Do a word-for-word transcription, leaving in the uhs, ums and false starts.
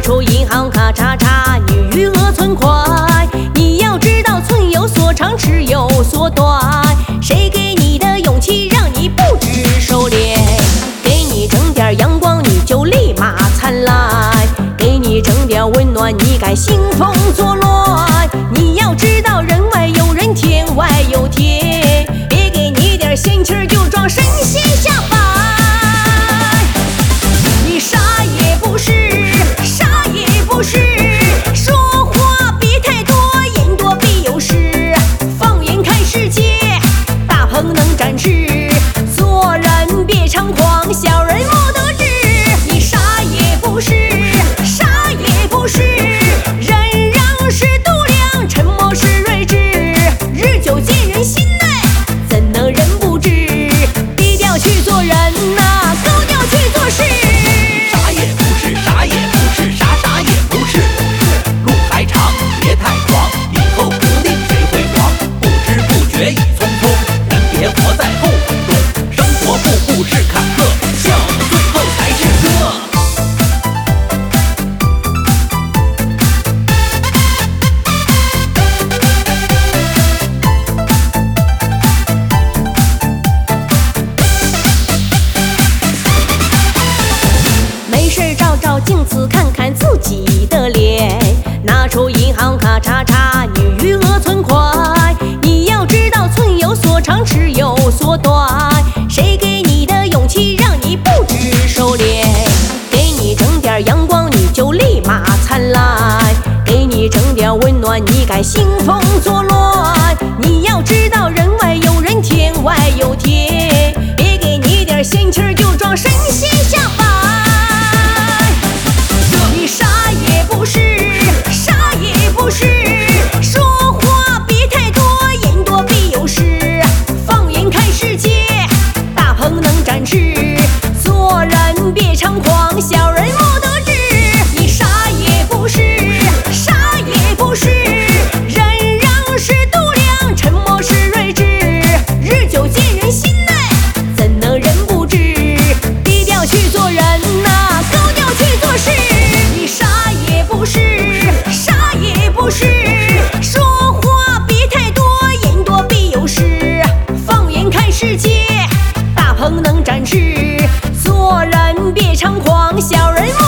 出银行卡查查，你余额存款。你要知道寸有所长，尺有所短。谁给你的勇气，让你不知收敛？给你整点阳光，你就立马灿烂；给你整点温暖，你该兴风作乱。你要知道人外有人，天外有天，别给你点闲气儿就装神仙下凡。你啥也不是，啥也不是，说话别太多，言多必有失。放眼看世界，大鹏能展翅，做人别猖狂，小人莫得志。你啥也不是，啥也不是，忍让是度量，沉默是睿智。日久见人心内，怎能人不知？低调去做人呐，高调去做事。 啥也不是，啥也不是，啥啥也不是。路还长，别太狂，以后不定谁会黄。不知不觉已匆匆，人别活在后悔中。生活步步是坎坷，笑的最后才是歌。 没事照照镜子，看看自己的脸，拿出银行卡查查你余额存款。你要知道寸有所长，尺有所短。谁给你的勇气，让你不知收敛？给你整点阳光，你就立马灿烂；给你整点温暖，你该兴风作乱。你要知道人外有人，天外有天，别给你点闲气儿就装神仙下凡。你啥也不是，啥也不是，说话别太多，言多必有失。放眼看世界，大鹏能展翅，做人别猖狂，小人莫得志。你啥也不是，啥也不是，忍让是度量，沉默是睿智。日久见人心内，怎能人不知？低调去做人呐，高调去做事。你啥也不是，啥也不是，说话别太多，言多必有失。放眼看世界，大鹏能展翅，做人别猖狂，小人